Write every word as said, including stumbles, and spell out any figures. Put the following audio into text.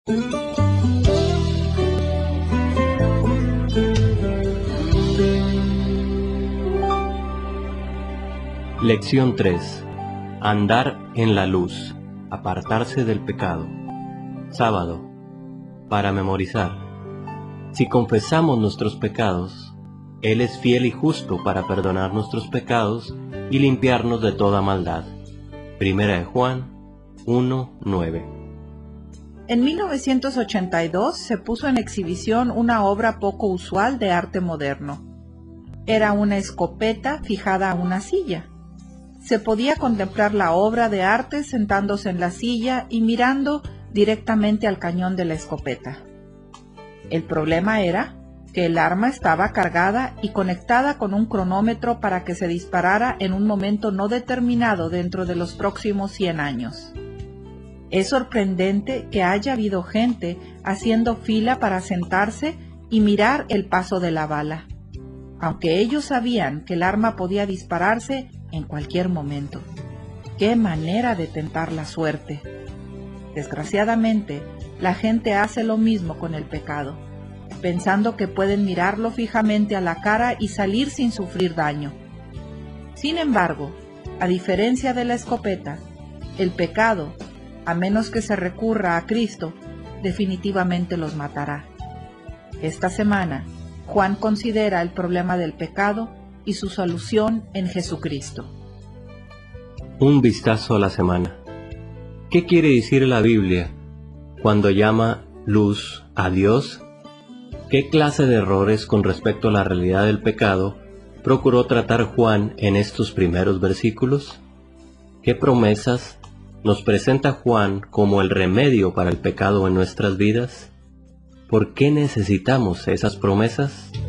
Lección tres. Andar en la luz. Apartarse del pecado. Sábado. Para memorizar. Si confesamos nuestros pecados, Él es fiel y justo para perdonar nuestros pecados y limpiarnos de toda maldad. Primera de Juan uno nueve. En mil novecientos ochenta y dos se puso en exhibición una obra poco usual de arte moderno. Era una escopeta fijada a una silla. Se podía contemplar la obra de arte sentándose en la silla y mirando directamente al cañón de la escopeta. El problema era que el arma estaba cargada y conectada con un cronómetro para que se disparara en un momento no determinado dentro de los próximos cien años. Es sorprendente que haya habido gente haciendo fila para sentarse y mirar el paso de la bala, aunque ellos sabían que el arma podía dispararse en cualquier momento. ¡Qué manera de tentar la suerte! Desgraciadamente, la gente hace lo mismo con el pecado, pensando que pueden mirarlo fijamente a la cara y salir sin sufrir daño. Sin embargo, a diferencia de la escopeta, el pecado, a menos que se recurra a Cristo, definitivamente los matará. Esta semana, Juan considera el problema del pecado y su solución en Jesucristo. Un vistazo a la semana. ¿Qué quiere decir la Biblia cuando llama luz a Dios? ¿Qué clase de errores con respecto a la realidad del pecado procuró tratar Juan en estos primeros versículos? ¿Qué promesas nos presenta Juan como el remedio para el pecado en nuestras vidas? ¿Por qué necesitamos esas promesas?